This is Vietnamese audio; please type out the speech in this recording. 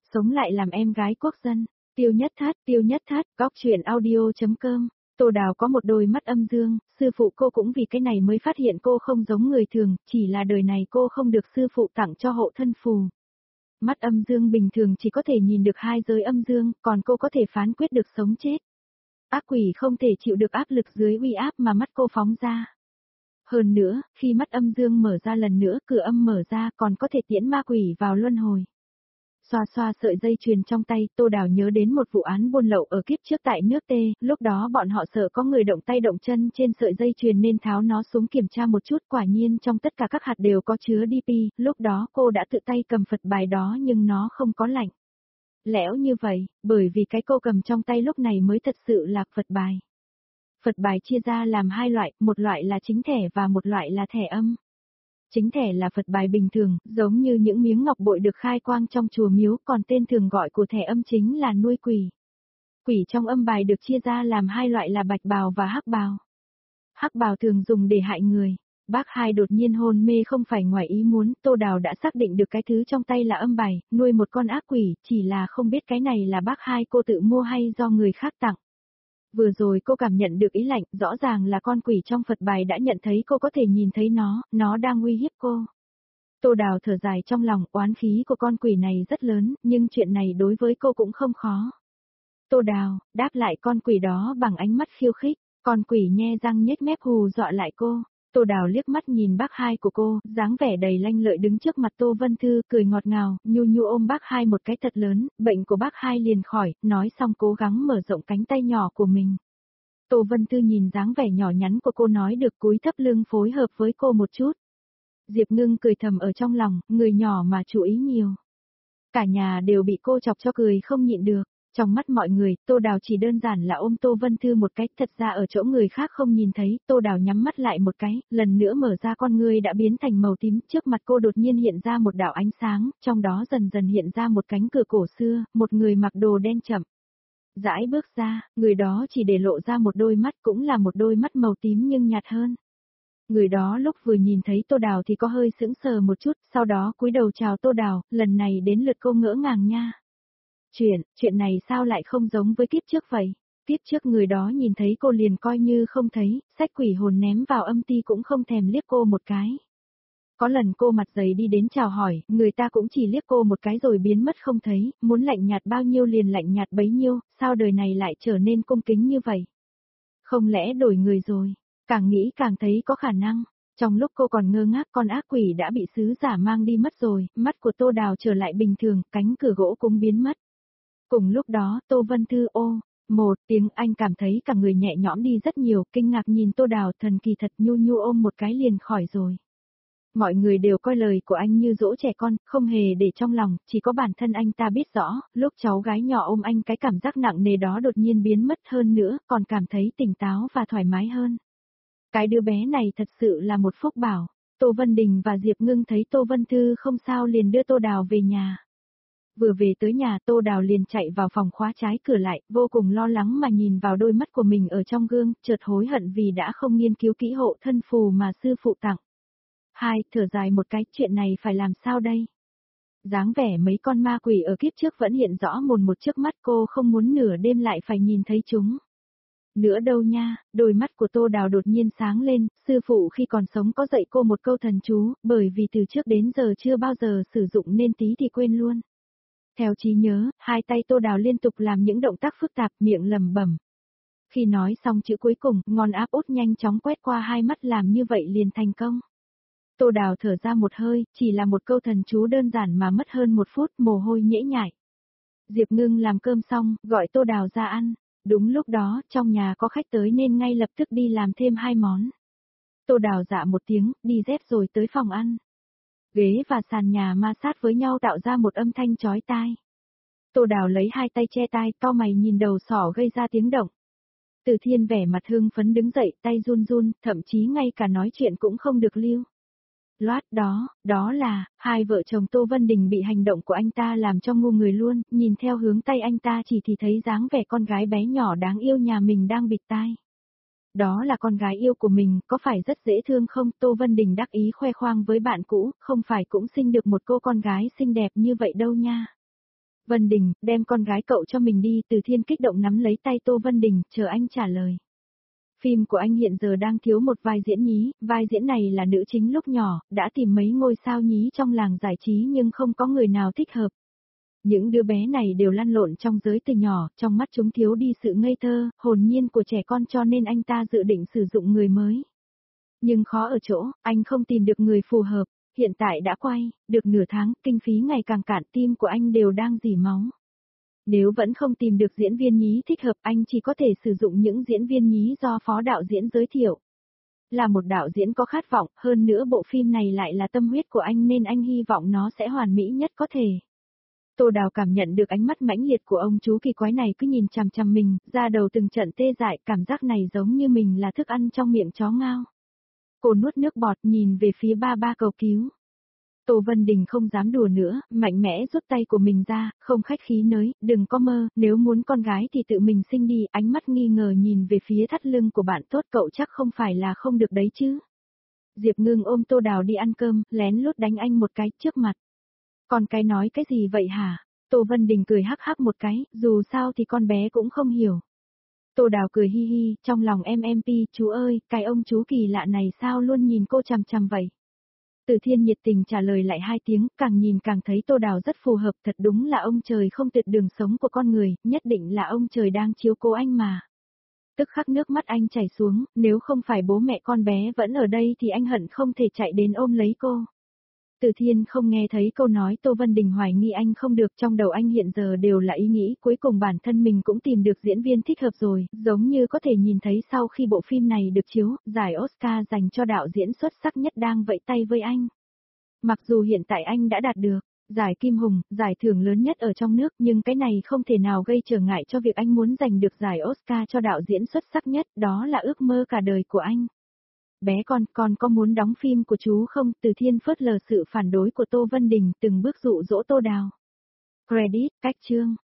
sống lại làm em gái quốc dân. Tiêu nhất thắt, góc chuyện audio.com. Tô Đào có một đôi mắt âm dương, sư phụ cô cũng vì cái này mới phát hiện cô không giống người thường, chỉ là đời này cô không được sư phụ tặng cho hộ thân phù. Mắt âm dương bình thường chỉ có thể nhìn được hai giới âm dương, còn cô có thể phán quyết được sống chết. Ác quỷ không thể chịu được áp lực dưới uy áp mà mắt cô phóng ra. Hơn nữa, khi mắt âm dương mở ra lần nữa, cửa âm mở ra còn có thể tiễn ma quỷ vào luân hồi. Xoa xoa sợi dây chuyền trong tay, Tô Đào nhớ đến một vụ án buôn lậu ở kiếp trước tại nước T, lúc đó bọn họ sợ có người động tay động chân trên sợi dây chuyền nên tháo nó xuống kiểm tra một chút, quả nhiên trong tất cả các hạt đều có chứa DP, lúc đó cô đã tự tay cầm Phật bài đó nhưng nó không có lạnh. Lẽo như vậy, bởi vì cái cô cầm trong tay lúc này mới thật sự là Phật bài. Phật bài chia ra làm hai loại, một loại là chính thẻ và một loại là thẻ âm. Chính thẻ là Phật bài bình thường, giống như những miếng ngọc bội được khai quang trong chùa miếu, còn tên thường gọi của thẻ âm chính là nuôi quỷ. Quỷ trong âm bài được chia ra làm hai loại là bạch bào và hắc bào. Hắc bào thường dùng để hại người. Bác Hai đột nhiên hôn mê không phải ngoài ý muốn, Tô Đào đã xác định được cái thứ trong tay là âm bài, nuôi một con ác quỷ, chỉ là không biết cái này là bác Hai cô tự mua hay do người khác tặng. Vừa rồi cô cảm nhận được ý lạnh, rõ ràng là con quỷ trong Phật bài đã nhận thấy cô có thể nhìn thấy nó đang uy hiếp cô. Tô Đào thở dài trong lòng, oán khí của con quỷ này rất lớn, nhưng chuyện này đối với cô cũng không khó. Tô Đào, đáp lại con quỷ đó bằng ánh mắt khiêu khích, con quỷ nhe răng nhếch mép hù dọa lại cô. Tô Đào liếc mắt nhìn bác Hai của cô, dáng vẻ đầy lanh lợi đứng trước mặt Tô Vân Thư, cười ngọt ngào, nhu nhu ôm bác Hai một cái thật lớn, bệnh của bác Hai liền khỏi, nói xong cố gắng mở rộng cánh tay nhỏ của mình. Tô Vân Thư nhìn dáng vẻ nhỏ nhắn của cô nói được cúi thấp lưng phối hợp với cô một chút. Diệp Ngưng cười thầm ở trong lòng, người nhỏ mà chú ý nhiều. Cả nhà đều bị cô chọc cho cười không nhịn được. Trong mắt mọi người, Tô Đào chỉ đơn giản là ôm Tô Vân Thư một cái, thật ra ở chỗ người khác không nhìn thấy, Tô Đào nhắm mắt lại một cái, lần nữa mở ra con ngươi đã biến thành màu tím, trước mặt cô đột nhiên hiện ra một đạo ánh sáng, trong đó dần dần hiện ra một cánh cửa cổ xưa, một người mặc đồ đen chậm. Rãi bước ra, người đó chỉ để lộ ra một đôi mắt, cũng là một đôi mắt màu tím nhưng nhạt hơn. Người đó lúc vừa nhìn thấy Tô Đào thì có hơi sững sờ một chút, sau đó cúi đầu chào Tô Đào, lần này đến lượt cô ngỡ ngàng nha. Chuyện này sao lại không giống với kiếp trước vậy? Kiếp trước người đó nhìn thấy cô liền coi như không thấy, sách quỷ hồn ném vào âm ti cũng không thèm liếc cô một cái. Có lần cô mặt dày đi đến chào hỏi, người ta cũng chỉ liếc cô một cái rồi biến mất không thấy, muốn lạnh nhạt bao nhiêu liền lạnh nhạt bấy nhiêu, sao đời này lại trở nên cung kính như vậy? Không lẽ đổi người rồi? Càng nghĩ càng thấy có khả năng. Trong lúc cô còn ngơ ngác con ác quỷ đã bị sứ giả mang đi mất rồi, mắt của Tô Đào trở lại bình thường, cánh cửa gỗ cũng biến mất. Cùng lúc đó, Tô Vân Thư một tiếng Anh cảm thấy cả người nhẹ nhõm đi rất nhiều, kinh ngạc nhìn Tô Đào thần kỳ thật nhu nhu ôm một cái liền khỏi rồi. Mọi người đều coi lời của anh như dỗ trẻ con, không hề để trong lòng, chỉ có bản thân anh ta biết rõ, lúc cháu gái nhỏ ôm anh cái cảm giác nặng nề đó đột nhiên biến mất hơn nữa, còn cảm thấy tỉnh táo và thoải mái hơn. Cái đứa bé này thật sự là một phúc bảo. Tô Vân Đình và Diệp Ngưng thấy Tô Vân Thư không sao liền đưa Tô Đào về nhà. Vừa về tới nhà Tô Đào liền chạy vào phòng khóa trái cửa lại, vô cùng lo lắng mà nhìn vào đôi mắt của mình ở trong gương, chợt hối hận vì đã không nghiên cứu kỹ hộ thân phù mà sư phụ tặng. Thở dài một cái, chuyện này phải làm sao đây? Dáng vẻ mấy con ma quỷ ở kiếp trước vẫn hiện rõ mồn một trước mắt cô không muốn nửa đêm lại phải nhìn thấy chúng. Nữa đâu nha, đôi mắt của Tô Đào đột nhiên sáng lên, sư phụ khi còn sống có dạy cô một câu thần chú, bởi vì từ trước đến giờ chưa bao giờ sử dụng nên tí thì quên luôn. Theo trí nhớ, hai tay Tô Đào liên tục làm những động tác phức tạp, miệng lẩm bẩm. Khi nói xong chữ cuối cùng, ngón áp út nhanh chóng quét qua hai mắt làm như vậy liền thành công. Tô Đào thở ra một hơi, chỉ là một câu thần chú đơn giản mà mất hơn một phút, mồ hôi nhễ nhại. Diệp Ngưng làm cơm xong, gọi Tô Đào ra ăn. Đúng lúc đó, trong nhà có khách tới nên ngay lập tức đi làm thêm 2 món. Tô Đào dạ một tiếng, đi dép rồi tới phòng ăn. Ghế và sàn nhà ma sát với nhau tạo ra một âm thanh chói tai. Tô Đào lấy hai tay che tai, cau mày nhìn đầu sỏ gây ra tiếng động. Từ Thiên vẻ mặt hưng phấn đứng dậy, tay run run, thậm chí ngay cả nói chuyện cũng không được lưu. Loát đó là, hai vợ chồng Tô Vân Đình bị hành động của anh ta làm cho ngu người luôn, nhìn theo hướng tay anh ta chỉ thì thấy dáng vẻ con gái bé nhỏ đáng yêu nhà mình đang bịt tai. Đó là con gái yêu của mình, có phải rất dễ thương không? Tô Vân Đình đắc ý khoe khoang với bạn cũ, không phải cũng sinh được một cô con gái xinh đẹp như vậy đâu nha. Vân Đình, đem con gái cậu cho mình đi, Từ Thiên kích động nắm lấy tay Tô Vân Đình, chờ anh trả lời. Phim của anh hiện giờ đang thiếu một vai diễn nhí, vai diễn này là nữ chính lúc nhỏ, đã tìm mấy ngôi sao nhí trong làng giải trí nhưng không có người nào thích hợp. Những đứa bé này đều lăn lộn trong giới từ nhỏ, trong mắt chúng thiếu đi sự ngây thơ, hồn nhiên của trẻ con cho nên anh ta dự định sử dụng người mới. Nhưng khó ở chỗ, anh không tìm được người phù hợp, hiện tại đã quay, được nửa tháng, kinh phí ngày càng cạn, tim của anh đều đang rỉ máu. Nếu vẫn không tìm được diễn viên nhí thích hợp, anh chỉ có thể sử dụng những diễn viên nhí do phó đạo diễn giới thiệu. Là một đạo diễn có khát vọng, hơn nữa bộ phim này lại là tâm huyết của anh nên anh hy vọng nó sẽ hoàn mỹ nhất có thể. Tô Đào cảm nhận được ánh mắt mãnh liệt của ông chú kỳ quái này cứ nhìn chằm chằm mình, da đầu từng trận tê dại, cảm giác này giống như mình là thức ăn trong miệng chó ngao. Cô nuốt nước bọt nhìn về phía ba ba cầu cứu. Tô Vân Đình không dám đùa nữa, mạnh mẽ rút tay của mình ra, không khách khí nới, đừng có mơ, nếu muốn con gái thì tự mình sinh đi, ánh mắt nghi ngờ nhìn về phía thắt lưng của bạn tốt, cậu chắc không phải là không được đấy chứ. Diệp Ngưng ôm Tô Đào đi ăn cơm, lén lút đánh anh một cái trước mặt. Con cái nói cái gì vậy hả? Tô Vân Đình cười hắc hắc một cái, dù sao thì con bé cũng không hiểu. Tô Đào cười hi hi, trong lòng em chú ơi, cái ông chú kỳ lạ này sao luôn nhìn cô chằm chằm vậy? Từ Thiên nhiệt tình trả lời lại 2 tiếng, càng nhìn càng thấy Tô Đào rất phù hợp, thật đúng là ông trời không tuyệt đường sống của con người, nhất định là ông trời đang chiếu cố anh mà. Tức khắc nước mắt anh chảy xuống, nếu không phải bố mẹ con bé vẫn ở đây thì anh hận không thể chạy đến ôm lấy cô. Từ Thiên không nghe thấy câu nói Tô Vân Đình hoài nghi anh không được, trong đầu anh hiện giờ đều là ý nghĩ cuối cùng bản thân mình cũng tìm được diễn viên thích hợp rồi, giống như có thể nhìn thấy sau khi bộ phim này được chiếu, giải Oscar dành cho đạo diễn xuất sắc nhất đang vẫy tay với anh. Mặc dù hiện tại anh đã đạt được giải Kim Hùng, giải thưởng lớn nhất ở trong nước, nhưng cái này không thể nào gây trở ngại cho việc anh muốn giành được giải Oscar cho đạo diễn xuất sắc nhất, đó là ước mơ cả đời của anh. Bé con có muốn đóng phim của chú không? Từ Thiên phớt lờ sự phản đối của Tô Vân Đình, từng bước dụ dỗ Tô Đào. Credit, cách chương.